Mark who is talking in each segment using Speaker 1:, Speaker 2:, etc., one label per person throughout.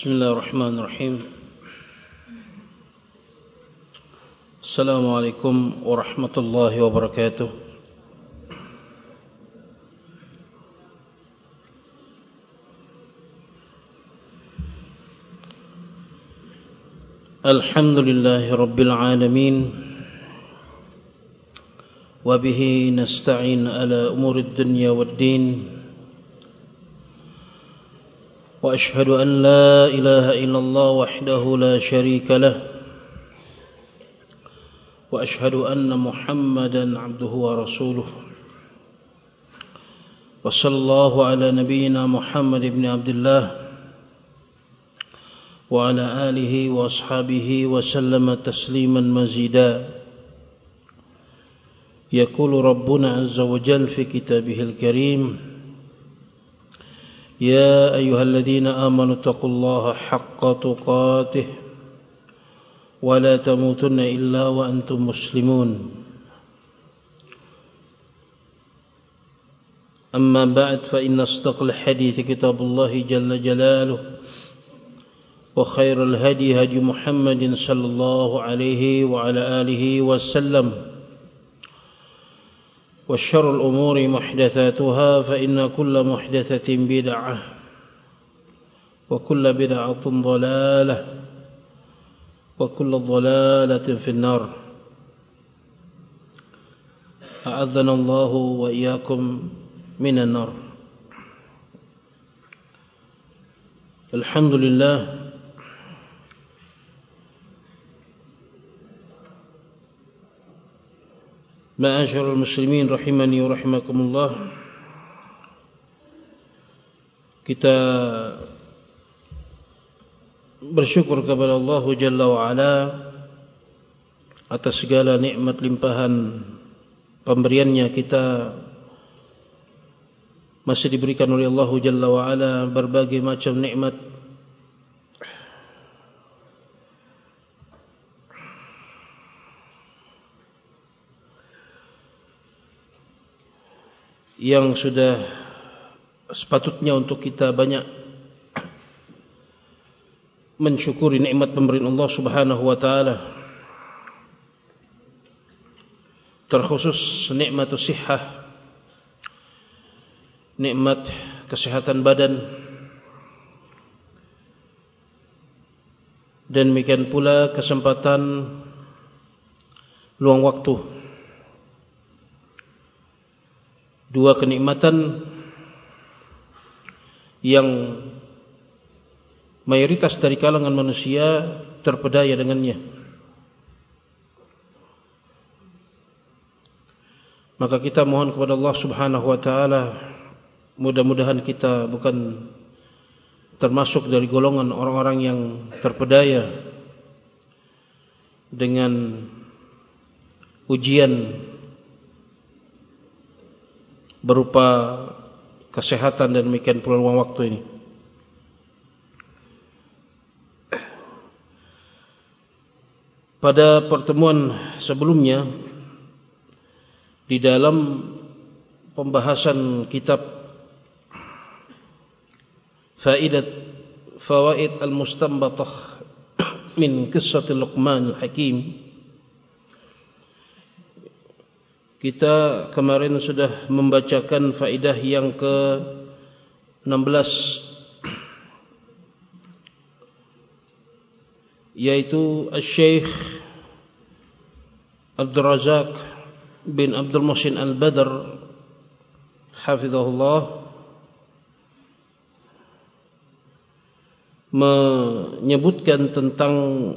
Speaker 1: Bismillahirrahmanirrahim. Assalamualaikum warahmatullahi wabarakatuh. Alhamdulillahi rabbil alamin. Wa bihi nasta'in ala umurid dunya waddin. وأشهد أن لا إله إلا الله وحده لا شريك له وأشهد أن محمدا عبده ورسوله وصلى الله على نبينا محمد بن عبد الله وعلى آله وأصحابه وسلم تسليما مزيدا. يقول ربنا عز وجل في كتابه الكريم: يا أيها الذين آمنوا اتقوا الله حق تقاته ولا تموتن إلا وأنتم مسلمون. أما بعد فإن أصدق الحديث كتاب الله جل جلاله وخير الهدي هدي محمد صلى الله عليه وعلى آله وسلم وشر الأمور محدثاتها فإن كل محدثة بدعة وكل بدعة ضلالة وكل ضلالة في النار. أعاذنا الله وإياكم من النار. الحمد لله Ma'asyiral muslimin rahimani wa rahimakumullah. Kita bersyukur kepada Allah Jalla wa Ala atas segala nikmat limpahan pemberiannya. Kita masih diberikan oleh Allah Jalla wa Ala berbagai macam nikmat yang sudah sepatutnya untuk kita banyak mensyukuri nikmat pemberian Allah Subhanahu wa taala, terkhusus nikmatus sihah, nikmat kesehatan badan, dan demikian pula kesempatan luang waktu. Dua kenikmatan yang mayoritas dari kalangan manusia terpedaya dengannya. Maka kita mohon kepada Allah Subhanahu wa taala, mudah-mudahan kita bukan termasuk dari golongan orang-orang yang terpedaya dengan ujian berupa kesehatan dan demikian pula luang waktu ini. Pada pertemuan sebelumnya, di dalam pembahasan kitab Fawaid al-Mustanbatah min Qissatil Luqman al-Hakim, kita kemarin sudah membacakan faedah yang ke-16, yaitu Syekh Abdul Razak bin Abdul Muhsin Al-Badr hafizahullah menyebutkan tentang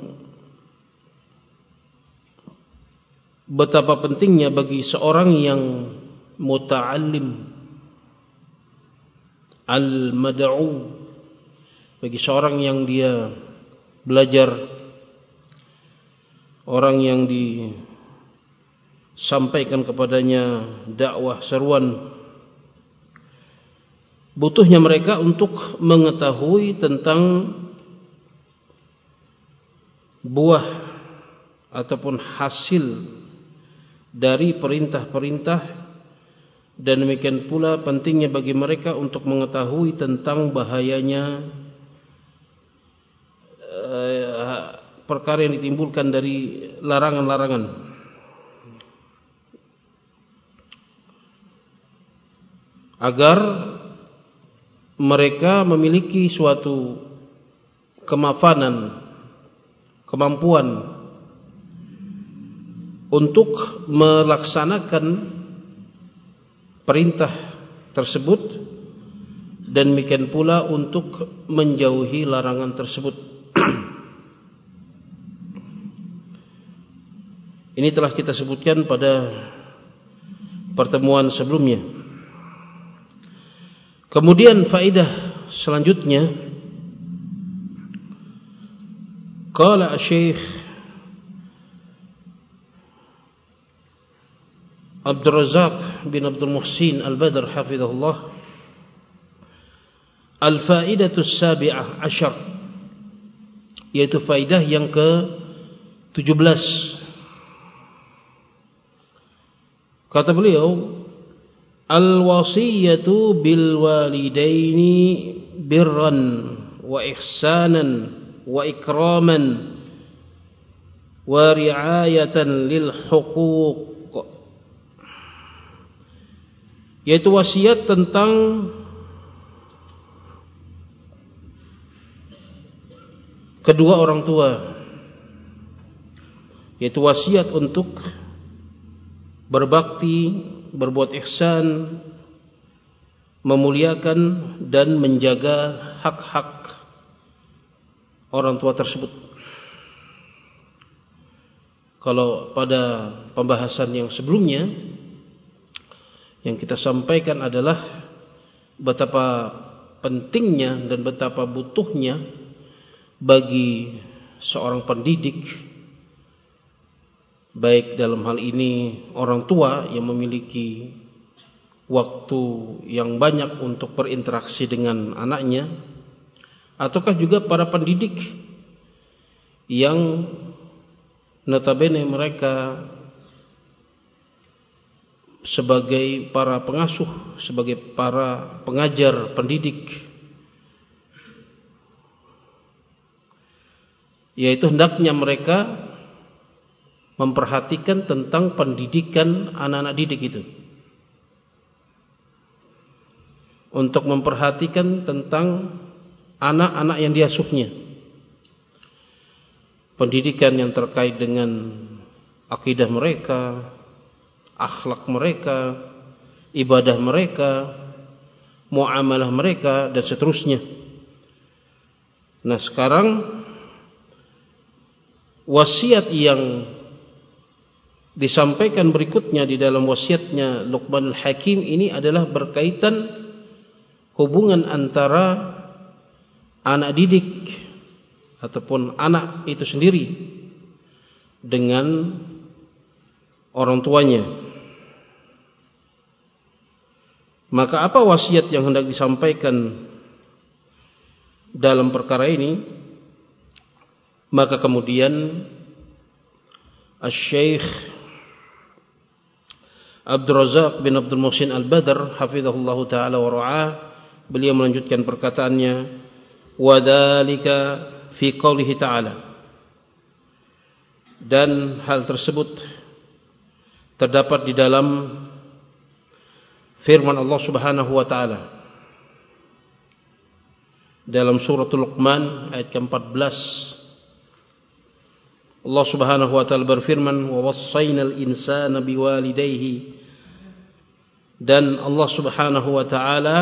Speaker 1: betapa pentingnya bagi seorang yang muta'allim al-mad'u, bagi seorang yang dia belajar, orang yang disampaikan kepadanya dakwah seruan, butuhnya mereka untuk mengetahui tentang buah ataupun hasil dari perintah-perintah, dan demikian pula pentingnya bagi mereka untuk mengetahui tentang bahayanya perkara yang ditimbulkan dari larangan-larangan. Agar mereka memiliki suatu kemapanan, kemampuan untuk melaksanakan perintah tersebut, dan demikian pula untuk menjauhi larangan tersebut. Ini telah kita sebutkan pada pertemuan sebelumnya. Kemudian faedah selanjutnya, qala Syekh Abdul Razak bin Abdul Muhsin Al-Badr hafizahullah, al-faidatu as-sabi'ah asyar, yaitu faedah yang ke-17. Kata beliau, al-wasiyatu bil walidaini birran wa ihsanan wa ikraman wa riayatan lil huquq, yaitu wasiat tentang kedua orang tua, yaitu wasiat untuk berbakti, berbuat ihsan, memuliakan dan menjaga hak-hak orang tua tersebut. Kalau pada pembahasan yang sebelumnya, yang kita sampaikan adalah betapa pentingnya dan betapa butuhnya bagi seorang pendidik, baik dalam hal ini orang tua yang memiliki waktu yang banyak untuk berinteraksi dengan anaknya, ataukah juga para pendidik yang notabene mereka sebagai para pengasuh, sebagai para pengajar, pendidik, yaitu hendaknya mereka memperhatikan tentang pendidikan anak-anak didik itu, untuk memperhatikan tentang anak-anak yang diasuhnya, pendidikan yang terkait dengan akidah mereka, akhlak mereka, ibadah mereka, muamalah mereka, dan seterusnya. Nah, sekarang wasiat yang disampaikan berikutnya di dalam wasiatnya Luqmanul Hakim ini adalah berkaitan hubungan antara anak didik ataupun anak itu sendiri dengan orang tuanya. Maka apa wasiat yang hendak disampaikan dalam perkara ini? Maka kemudian Asy-Syaikh Abdul Razak bin Abdul Muhsin Al-Badr hafizahullahu ta'ala wa ra'ah, beliau melanjutkan perkataannya, wa dzalika fi qoulihi ta'ala, dan hal tersebut terdapat di dalam firman Allah Subhanahu wa taala dalam suratul Luqman ayat ke-14. Allah Subhanahu wa taala berfirman, wa wassaynal insana biwalidayhi, dan Allah Subhanahu wa taala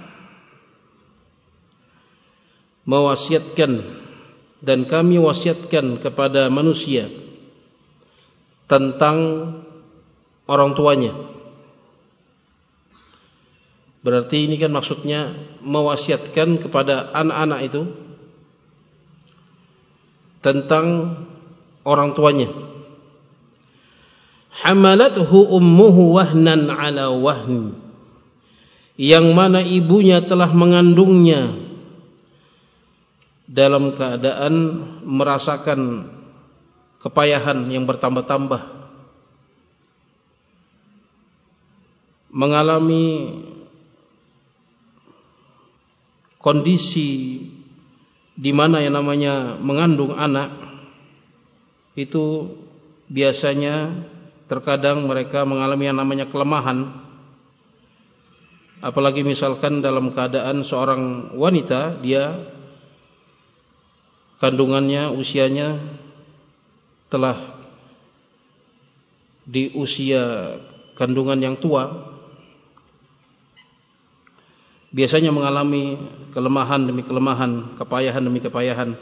Speaker 1: mewasiatkan dan kami wasiatkan kepada manusia tentang orang tuanya. Berarti ini kan maksudnya mewasiatkan kepada anak-anak itu tentang orang tuanya. Hamalathu ummuhu wahnan ala wahn, yang mana ibunya telah mengandungnya dalam keadaan merasakan kepayahan yang bertambah-tambah, mengalami kondisi di mana yang namanya mengandung anak itu biasanya terkadang mereka mengalami yang namanya kelemahan. Apalagi misalkan dalam keadaan seorang wanita, dia kandungannya, usianya telah di usia kandungan yang tua, biasanya mengalami kelemahan demi kelemahan, kepayahan demi kepayahan.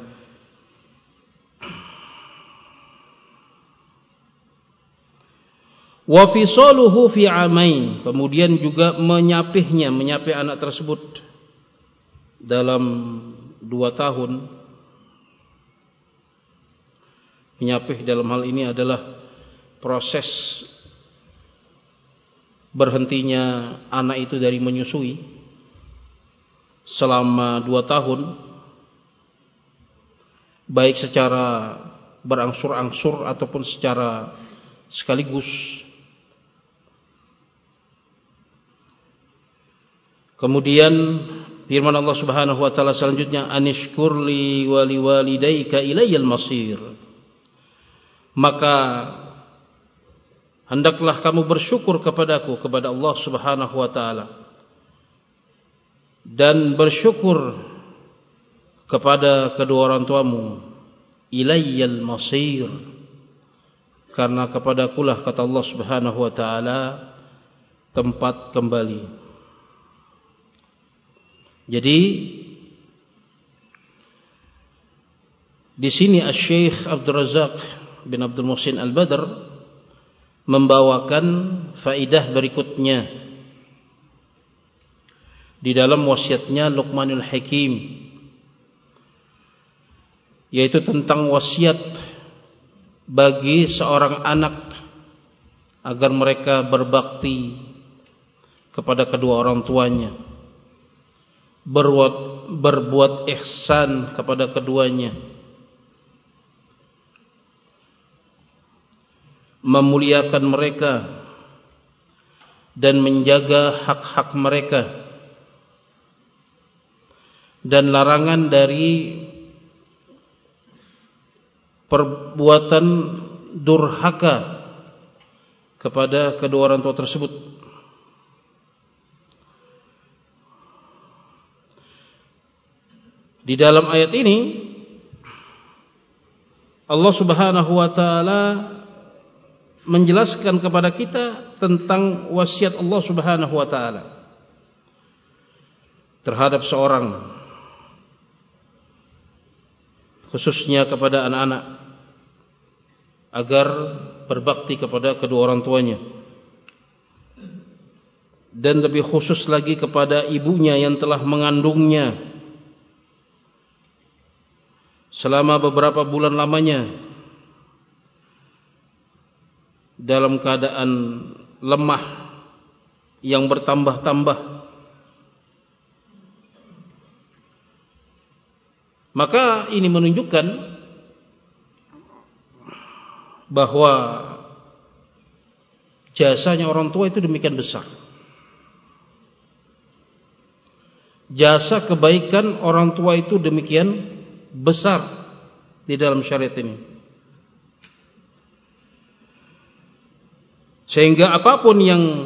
Speaker 1: Wa fisaluhu fi amain, kemudian juga menyapih anak tersebut dalam 2 tahun. Menyapih dalam hal ini adalah proses berhentinya anak itu dari menyusui selama 2 tahun, baik secara berangsur-angsur ataupun secara sekaligus. Kemudian firman Allah Subhanahu wa taala selanjutnya, anishkurli wa liwalidayka ilayyal masir. Maka hendaklah kamu bersyukur kepadaku, kepada Allah Subhanahu wa taala, dan bersyukur kepada kedua orang tuamu, ilayyal masir, karena kepadakulah, kata Allah Subhanahu wa taala, tempat kembali. Jadi di sini Asy-Syaikh Abdul Razak bin Abdul Muhsin Al-Badr membawakan faidah berikutnya di dalam wasiatnya Luqmanul Hakim, yaitu tentang wasiat bagi seorang anak agar mereka berbakti kepada kedua orang tuanya, berbuat ihsan kepada keduanya, memuliakan mereka dan menjaga hak-hak mereka, dan larangan dari perbuatan durhaka kepada kedua orang tua tersebut. Di dalam ayat ini Allah Subhanahu wa taala menjelaskan kepada kita tentang wasiat Allah Subhanahu wa taala terhadap seorang, khususnya kepada anak-anak, agar berbakti kepada kedua orang tuanya, dan lebih khusus lagi kepada ibunya yang telah mengandungnya selama beberapa bulan lamanya dalam keadaan lemah yang bertambah-tambah. Maka ini menunjukkan bahwa jasanya orang tua itu demikian besar. Jasa kebaikan orang tua itu demikian besar di dalam syariat ini, sehingga apapun yang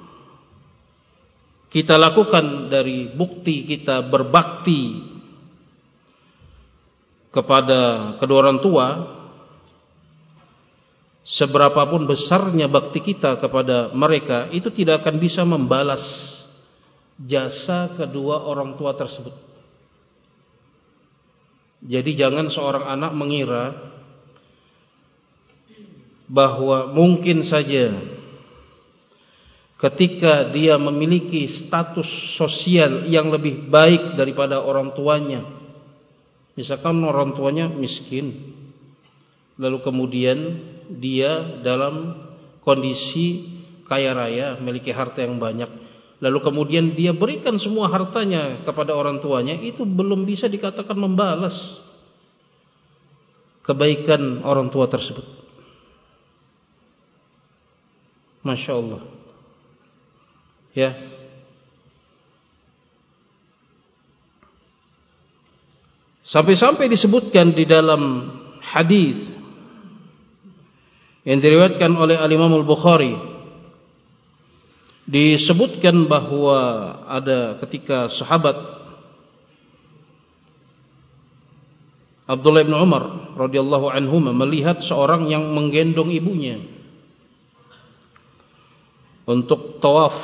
Speaker 1: kita lakukan dari bukti kita berbakti kepada kedua orang tua, seberapapun besarnya bakti kita kepada mereka, itu tidak akan bisa membalas jasa kedua orang tua tersebut. Jadi jangan seorang anak mengira bahwa mungkin saja ketika dia memiliki status sosial yang lebih baik daripada orang tuanya, misalkan orang tuanya miskin, lalu kemudian dia dalam kondisi kaya raya, memiliki harta yang banyak, lalu kemudian dia berikan semua hartanya kepada orang tuanya, itu belum bisa dikatakan membalas kebaikan orang tua tersebut. Masya Allah. Ya. Sampai-sampai disebutkan di dalam hadis yang diriwayatkan oleh Al-Imam Al-Bukhari, disebutkan bahwa ada ketika sahabat Abdullah bin Umar radhiyallahu anhuma melihat seorang yang menggendong ibunya untuk tawaf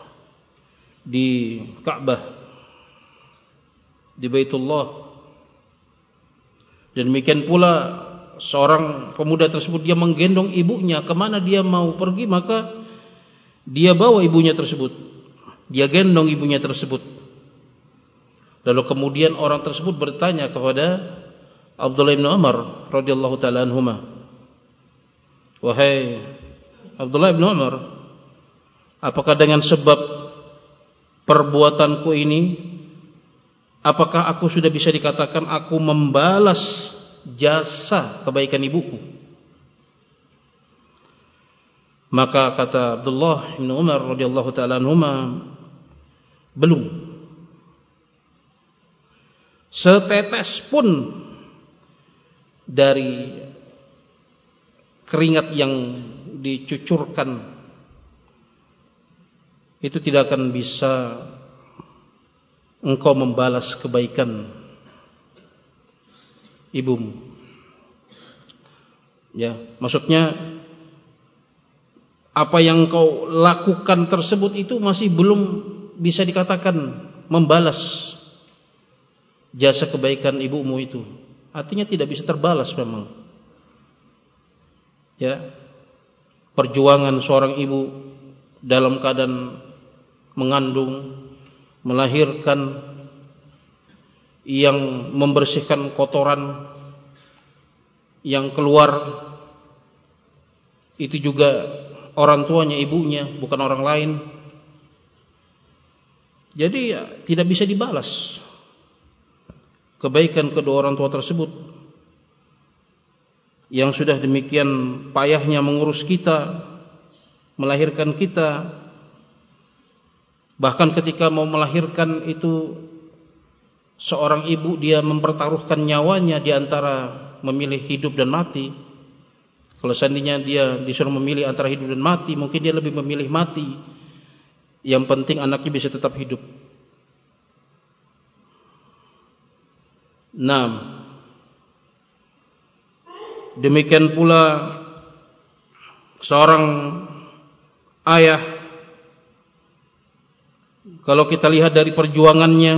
Speaker 1: di Ka'bah, di Baitullah. Dan demikian pula seorang pemuda tersebut, dia menggendong ibunya kemana dia mau pergi, maka dia bawa ibunya tersebut, dia gendong ibunya tersebut. Lalu kemudian orang tersebut bertanya kepada Abdullah bin Umar radhiyallahu taala anhuma, "Wahai Abdullah bin Umar, apakah dengan sebab perbuatanku ini, apakah aku sudah bisa dikatakan aku membalas jasa kebaikan ibuku?" Maka kata Abdullah bin Umar radhiyallahu taala anhuma, "Belum. Setetes pun dari keringat yang dicucurkan itu tidak akan bisa engkau membalas kebaikan ibumu." Ya, maksudnya apa yang kau lakukan tersebut itu masih belum bisa dikatakan membalas jasa kebaikan ibumu itu. Artinya tidak bisa terbalas memang. Ya. Perjuangan seorang ibu dalam keadaan mengandung, melahirkan, yang membersihkan kotoran yang keluar, itu juga orang tuanya, ibunya, bukan orang lain. Jadi ya, tidak bisa dibalas kebaikan kedua orang tua tersebut yang sudah demikian payahnya mengurus kita, melahirkan kita. Bahkan ketika mau melahirkan itu, seorang ibu dia mempertaruhkan nyawanya di antara memilih hidup dan mati. Kalau seandainya dia disuruh memilih antara hidup dan mati, mungkin dia lebih memilih mati. Yang penting anaknya bisa tetap hidup. Nah, demikian pula seorang ayah, kalau kita lihat dari perjuangannya,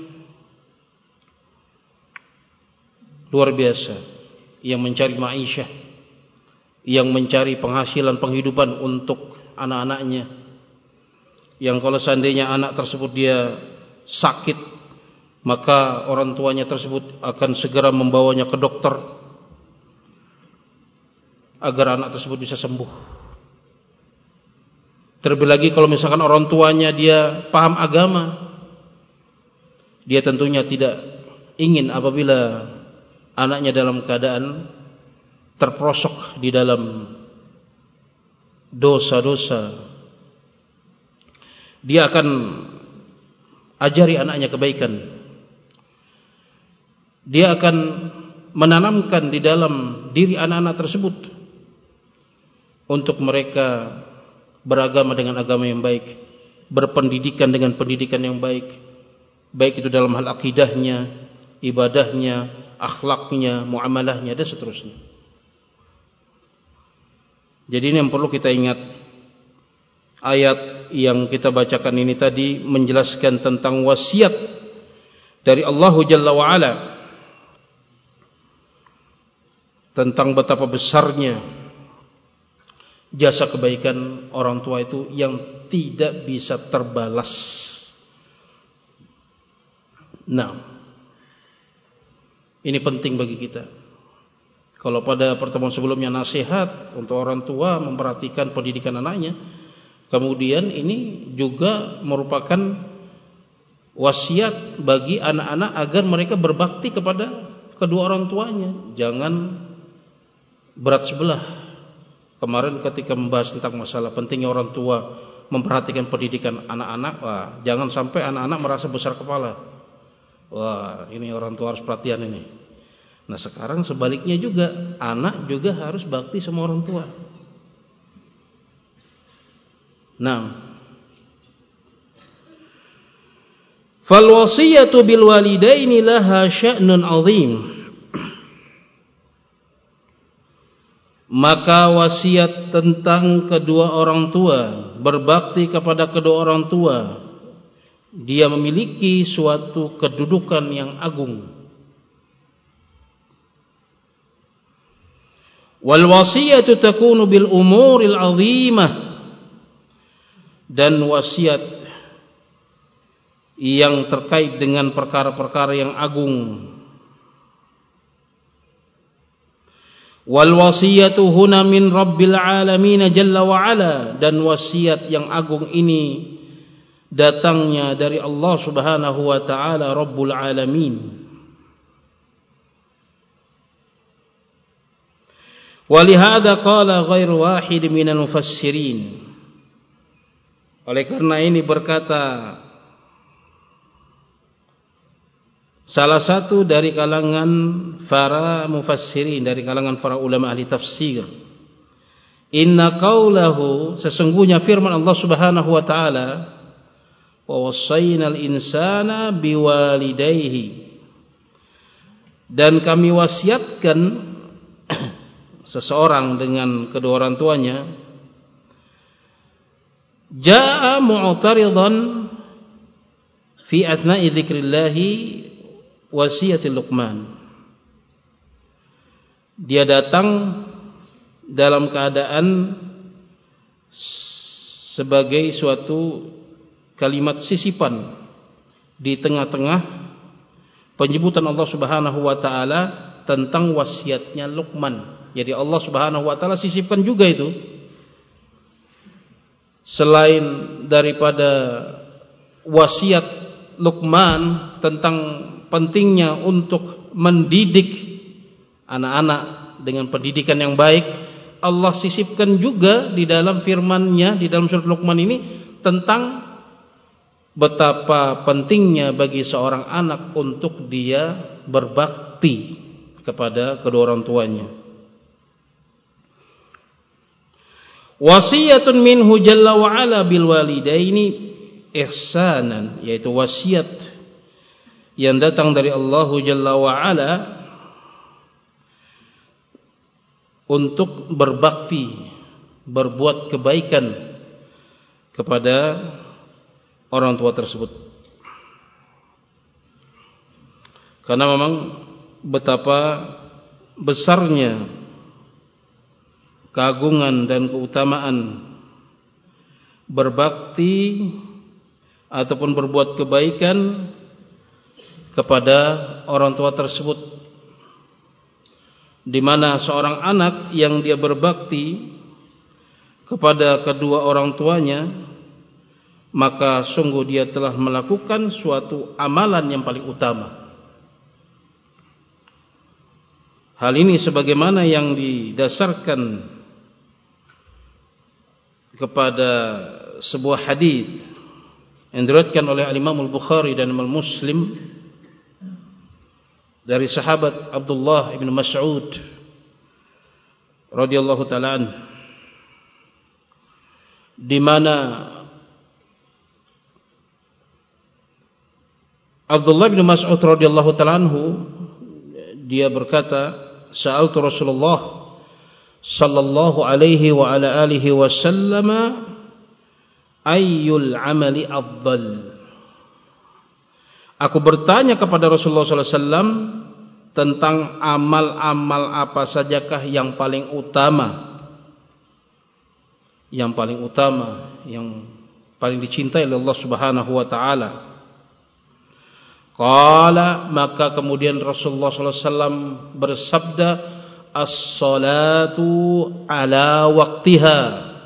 Speaker 1: luar biasa. Yang mencari ma'isyah, yang mencari penghasilan penghidupan untuk anak-anaknya. Yang kalau seandainya anak tersebut dia sakit, maka orang tuanya tersebut akan segera membawanya ke dokter agar anak tersebut bisa sembuh. Terlebih lagi kalau misalkan orang tuanya dia paham agama, dia tentunya tidak ingin apabila anaknya dalam keadaan terperosok di dalam dosa-dosa. Dia akan ajari anaknya kebaikan. Dia akan menanamkan di dalam diri anak-anak tersebut untuk mereka beragama dengan agama yang baik, berpendidikan dengan pendidikan yang baik, baik itu dalam hal akidahnya, ibadahnya, akhlaknya, muamalahnya, dan seterusnya. Jadi ini yang perlu kita ingat. Ayat yang kita bacakan ini tadi menjelaskan tentang wasiat dari Allah Jalla wa'ala tentang betapa besarnya jasa kebaikan orang tua itu yang tidak bisa terbalas. Nah, ini penting bagi kita. Kalau pada pertemuan sebelumnya nasihat untuk orang tua memperhatikan pendidikan anaknya, kemudian ini juga merupakan wasiat bagi anak-anak agar mereka berbakti kepada kedua orang tuanya. Jangan berat sebelah. Kemarin ketika membahas tentang masalah pentingnya orang tua memperhatikan pendidikan anak-anak, jangan sampai anak-anak merasa besar kepala. Wah, ini orang tua harus perhatian ini. Nah, sekarang sebaliknya juga, anak juga harus bakti sama orang tua. Nah, fal wasiyatu bil walidaini laha sya'nun 'azim. Maka wasiat tentang kedua orang tua, berbakti kepada kedua orang tua, dia memiliki suatu kedudukan yang agung. Wal wasiyatu takunu bil umuril 'azimah. Dan wasiat yang terkait dengan perkara-perkara yang agung. Wal wasiyatu huna min rabbil alamin jalla wa ala. Dan wasiat yang agung ini datangnya dari Allah subhanahu wa ta'ala, Rabbul alamin. Walihada qala ghairu wahid minal mufassirin. Oleh karena ini berkata salah satu dari kalangan para mufassirin, dari kalangan para ulama ahli tafsir, inna qawlahu, sesungguhnya firman Allah subhanahu wa ta'ala, wa wassaynal insana biwalidayhi, dan kami wasiatkan seseorang dengan kedua orang tuanya. Jaa mu'taridan fi athna'i dzikrillahi wasiyatil Luqman. Dia datang dalam keadaan sebagai suatu kalimat sisipan di tengah-tengah penyebutan Allah Subhanahu wa taala tentang wasiatnya Luqman. Jadi Allah Subhanahu wa taala sisipkan juga itu, selain daripada wasiat Luqman tentang pentingnya untuk mendidik anak-anak dengan pendidikan yang baik, Allah sisipkan juga di dalam firman-Nya di dalam surat Luqman ini tentang betapa pentingnya bagi seorang anak untuk dia berbakti kepada kedua orang tuanya. Wasiyatun minhu jalla wa ala bil walidaini ihsanan, yaitu wasiat yang datang dari Allah jalla wa ala untuk berbakti, berbuat kebaikan kepada orang tua tersebut. Karena memang betapa besarnya keagungan dan keutamaan berbakti ataupun berbuat kebaikan kepada orang tua tersebut, di mana seorang anak yang dia berbakti kepada kedua orang tuanya, maka sungguh dia telah melakukan suatu amalan yang paling utama. Hal ini sebagaimana yang didasarkan kepada sebuah hadis yang diriwayatkan oleh Imam Al-Bukhari dan Imam Muslim dari sahabat Abdullah bin Mas'ud radhiyallahu ta'ala anhu, di mana Abdullah bin Mas'ud radhiyallahu ta'ala anhu dia berkata, sa'altu Rasulullah sallallahu alaihi wa ala alihi wasallam ayyul amali afdal. Aku bertanya kepada Rasulullah sallallahu alaihi wasallam tentang amal-amal apa sajakah yang paling utama, yang paling utama, yang paling dicintai oleh Allah Subhanahu wa taala. Qala, maka kemudian Rasulullah sallallahu alaihi wasallam bersabda, as-salatu ala waqtiha.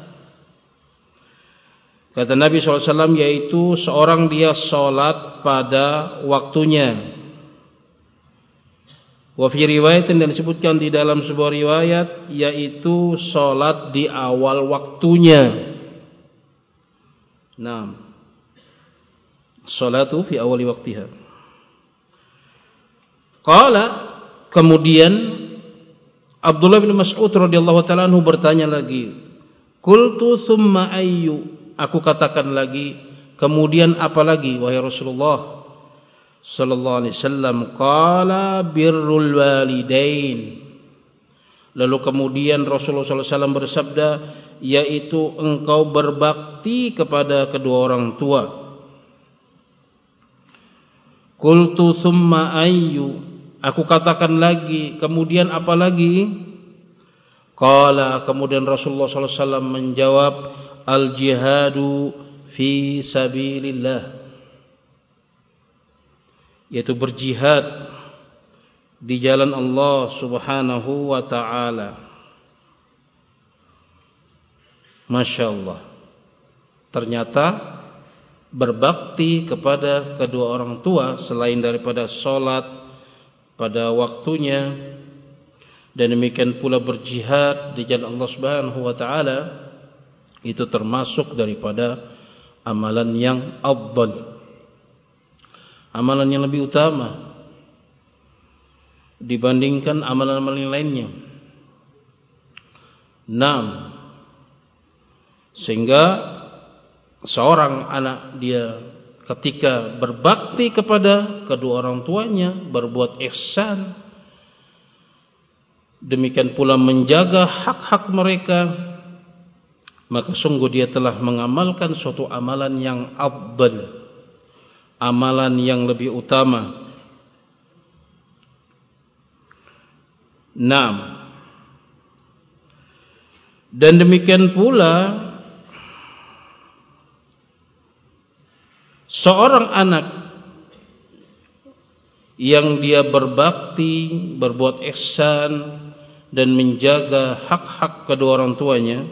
Speaker 1: Kata Nabi SAW, yaitu seorang dia salat pada waktunya. Wa fi riwayatin, dan disebutkan di dalam sebuah riwayat, yaitu salat di awal waktunya. Naam, salatu fi awali waqtiha. Qala, kemudian Abdullah bin Mas'ud radhiyallahu ta'ala anhu bertanya lagi, qultu thumma ayyu, aku katakan lagi, kemudian apa lagi wahai Rasulullah sallallahu alaihi wasallam? Qala birrul walidain. Lalu kemudian Rasulullah sallallahu alaihi wasallam bersabda, yaitu engkau berbakti kepada kedua orang tua. Qultu thumma ayyu, aku katakan lagi, kemudian apa lagi? Qala, kemudian Rasulullah sallallahu alaihi wasallam menjawab, al jihadu fi sabilillah, yaitu berjihad di jalan Allah subhanahu wa ta'ala. Masya Allah, ternyata berbakti kepada kedua orang tua selain daripada sholat pada waktunya, dan demikian pula berjihad di jalan Allah subhanahu wa ta'ala, itu termasuk daripada amalan yang afdal, amalan yang lebih utama dibandingkan amalan-amalan lainnya. Sehingga seorang anak dia ketika berbakti kepada kedua orang tuanya, berbuat ihsan, demikian pula menjaga hak-hak mereka, maka sungguh dia telah mengamalkan suatu amalan yang afdal, amalan yang lebih utama. Dan demikian pula seorang anak yang dia berbakti, berbuat ihsan dan menjaga hak-hak kedua orang tuanya,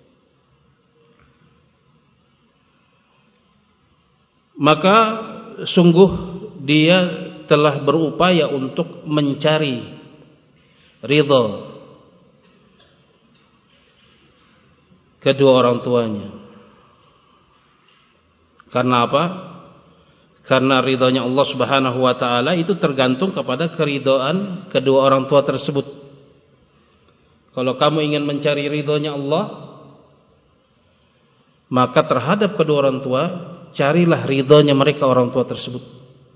Speaker 1: maka sungguh dia telah berupaya untuk mencari ridha kedua orang tuanya. Karena apa? Karena ridhanya Allah subhanahu wa ta'ala itu tergantung kepada keridhaan kedua orang tua tersebut. Kalau kamu ingin mencari ridhanya Allah, maka terhadap kedua orang tua carilah ridhanya mereka orang tua tersebut.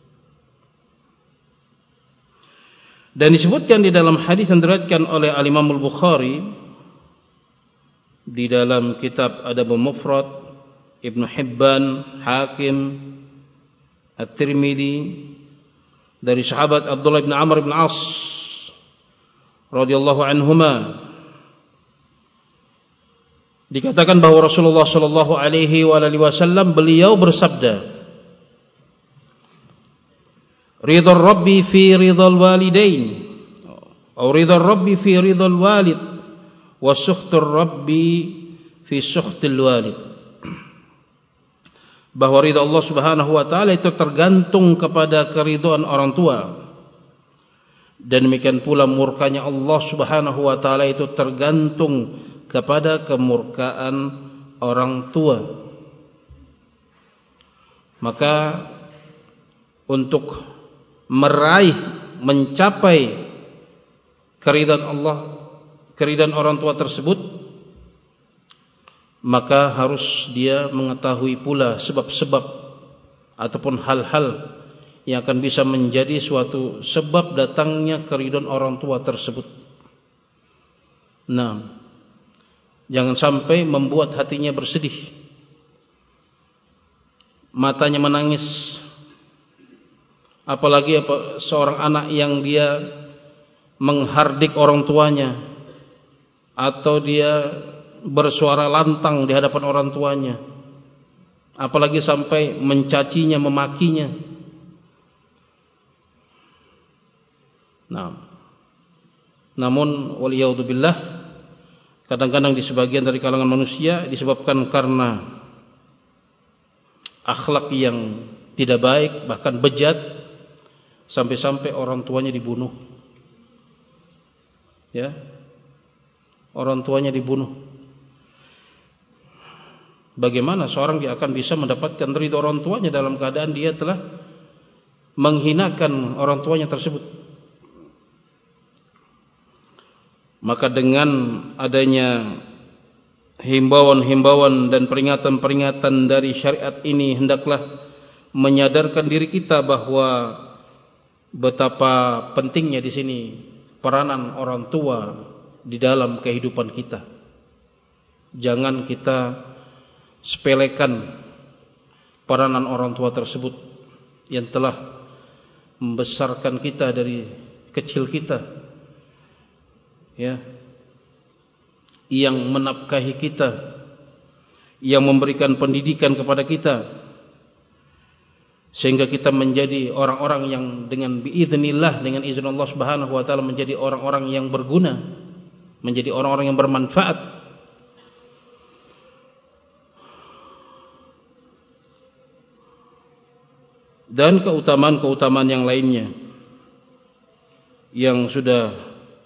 Speaker 1: Dan disebutkan di dalam hadis yang diriwayatkan oleh Al-Imam Al-Bukhari di dalam kitab Adabul Mufrad, Ibnu Hibban, Hakim, At-Tirmidzi, dari sahabat Abdullah bin Amr bin As radhiyallahu anhuma, dikatakan bahwa Rasulullah sallallahu alaihi wasallam beliau bersabda, ridha Rabbi fi ridhal walidain, atau ridha Rabbi fi ridhal walid, wa sukhtur Rabbi fi sukhtil walid. Bahwa ridha Allah subhanahu wa ta'ala itu tergantung kepada keridhaan orang tua, dan demikian pula murkanya Allah subhanahu wa ta'ala itu tergantung kepada kemurkaan orang tua. Maka untuk meraih, mencapai keridhaan Allah, keridhaan orang tua tersebut, maka harus dia mengetahui pula sebab-sebab ataupun hal-hal yang akan bisa menjadi suatu sebab datangnya keridhaan orang tua tersebut. Jangan sampai membuat hatinya bersedih, matanya menangis. Apalagi seorang anak yang dia menghardik orang tuanya, atau dia bersuara lantang di hadapan orang tuanya, apalagi sampai mencacinya, memakinya. Namun waliyadzubillah, kadang-kadang di sebagian dari kalangan manusia disebabkan karena akhlak yang tidak baik, bahkan bejat, sampai-sampai orang tuanya dibunuh. Ya, orang tuanya dibunuh. Bagaimana seorang dia akan bisa mendapatkan ridha orang tuanya dalam keadaan dia telah menghinakan orang tuanya tersebut? Maka dengan adanya himbauan-himbauan dan peringatan-peringatan dari syariat ini hendaklah menyadarkan diri kita bahwa betapa pentingnya di sini peranan orang tua di dalam kehidupan kita. Jangan kita sepelekan peranan orang tua tersebut yang telah membesarkan kita dari kecil kita, ya, yang menafkahi kita, yang memberikan pendidikan kepada kita, sehingga kita menjadi orang-orang yang dengan biiznillah, dengan izin Allah Subhanahu wa taala, menjadi orang-orang yang berguna, menjadi orang-orang yang bermanfaat. Dan keutamaan-keutamaan yang lainnya yang sudah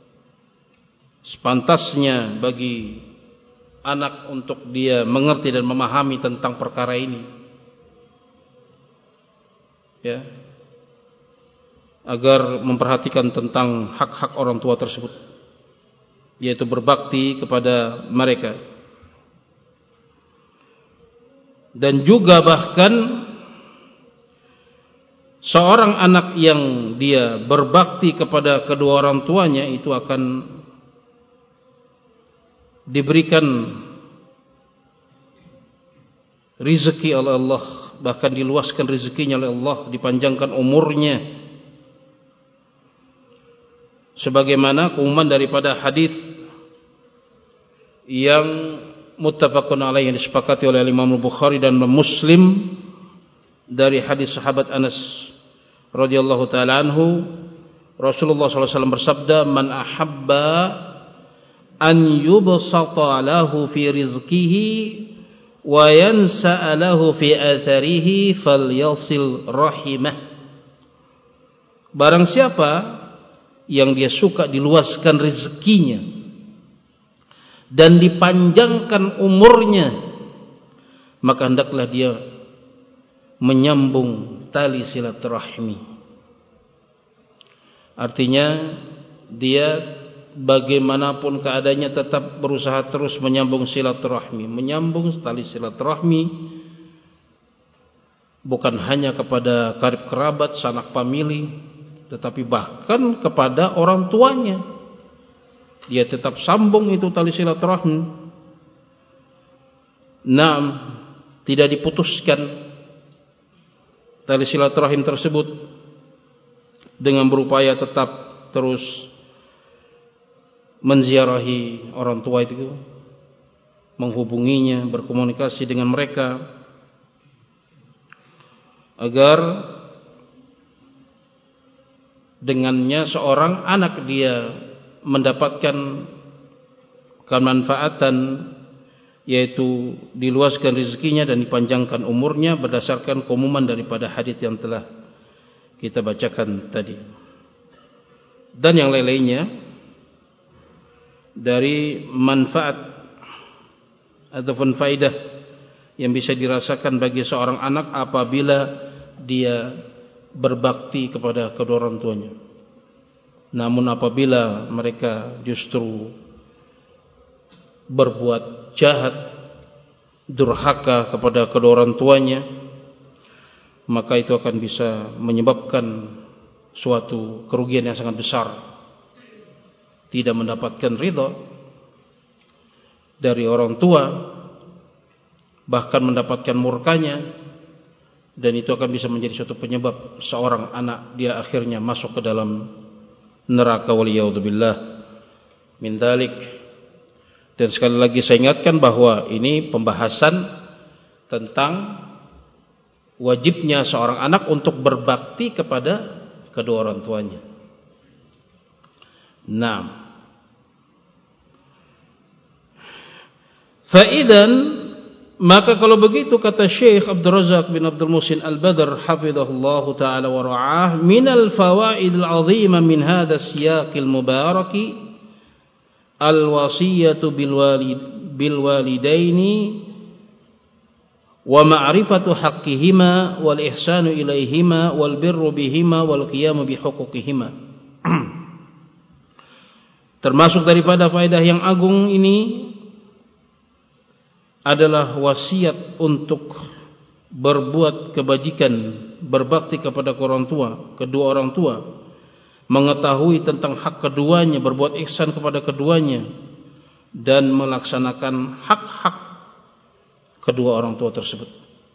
Speaker 1: sepantasnya bagi anak untuk dia mengerti dan memahami tentang perkara ini, ya, agar memperhatikan tentang hak-hak orang tua tersebut, yaitu berbakti kepada mereka. Dan juga bahkan seorang anak yang dia berbakti kepada kedua orang tuanya itu akan diberikan rezeki oleh Allah, bahkan diluaskan rezekinya oleh Allah, dipanjangkan umurnya, sebagaimana keumuman daripada hadis yang muttafaqun alaih, yang disepakati oleh Imam Bukhari dan Muslim, dari hadis sahabat Anas radhiyallahu taala anhu, Rasulullah SAW bersabda, "Man ahabba an yubsata lahu fi rizqihi wa yansa lahu fi atharihi falyasil rahimah." Barang siapa yang dia suka diluaskan rezekinya dan dipanjangkan umurnya, maka hendaklah dia menyambung tali silaturahmi. Artinya dia bagaimanapun keadaannya tetap berusaha terus menyambung silaturahmi, menyambung tali silaturahmi, bukan hanya kepada karib kerabat, sanak famili, tetapi bahkan kepada orang tuanya. Dia tetap sambung itu tali silaturahmi. Naam, tidak diputuskan tali silaturahim tersebut dengan berupaya tetap terus menziarahi orang tua itu, menghubunginya, berkomunikasi dengan mereka, agar dengannya seorang anak dia mendapatkan kemanfaatan, yaitu diluaskan rezekinya dan dipanjangkan umurnya, berdasarkan keumuman daripada hadis yang telah kita bacakan tadi, dan yang lain-lainnya dari manfaat ataupun faidah yang bisa dirasakan bagi seorang anak apabila dia berbakti kepada kedua orang tuanya. Namun apabila mereka justru berbuat jahat, durhaka kepada kedua orang tuanya, maka itu akan bisa menyebabkan suatu kerugian yang sangat besar. Tidak mendapatkan ridha dari orang tua, bahkan mendapatkan murkanya, dan itu akan bisa menjadi suatu penyebab seorang anak dia akhirnya masuk ke dalam neraka, waliyadzubillah min dzalik. Dan sekali lagi saya ingatkan bahwa ini pembahasan tentang wajibnya seorang anak untuk berbakti kepada kedua orang tuanya. Nah, faidan, maka kalau begitu kata Syekh Abdul Razak bin Abdul Muhsin Al-Badr hafizahullahu taala wa ra'ah, minal fawaid al-'azimah min hadha as-siyaq al-mubarak al-wasiyatu bil walidaini wa ma'rifatu haqqihima wal ihsanu ilaihima wal birru bihima wal qiyamu bi huquqihima. Termasuk daripada faedah yang agung ini adalah wasiat untuk berbuat kebajikan, berbakti kepada kedua orang tua, mengetahui tentang hak keduanya, berbuat ihsan kepada keduanya, dan melaksanakan hak-hak kedua orang tua tersebut.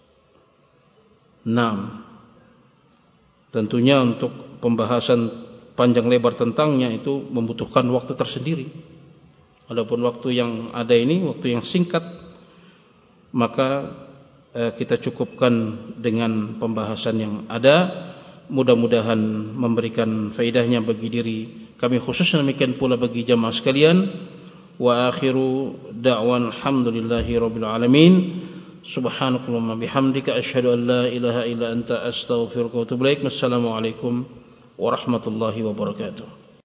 Speaker 1: Tentunya untuk pembahasan panjang lebar tentangnya itu membutuhkan waktu tersendiri. Adapun waktu yang ada ini, waktu yang singkat, maka kita cukupkan dengan pembahasan yang ada. Mudah-mudahan memberikan faedahnya bagi diri kami khususnya, demikian pula bagi jamaah sekalian. Wa akhiru da'wan alhamdulillahi rabbil alamin. Subhanakallahumma bihamdika asyhadu an la ilaha illa anta astaghfiruka wa atubu ilaik. Wassalamualaikum warahmatullahi wabarakatuh.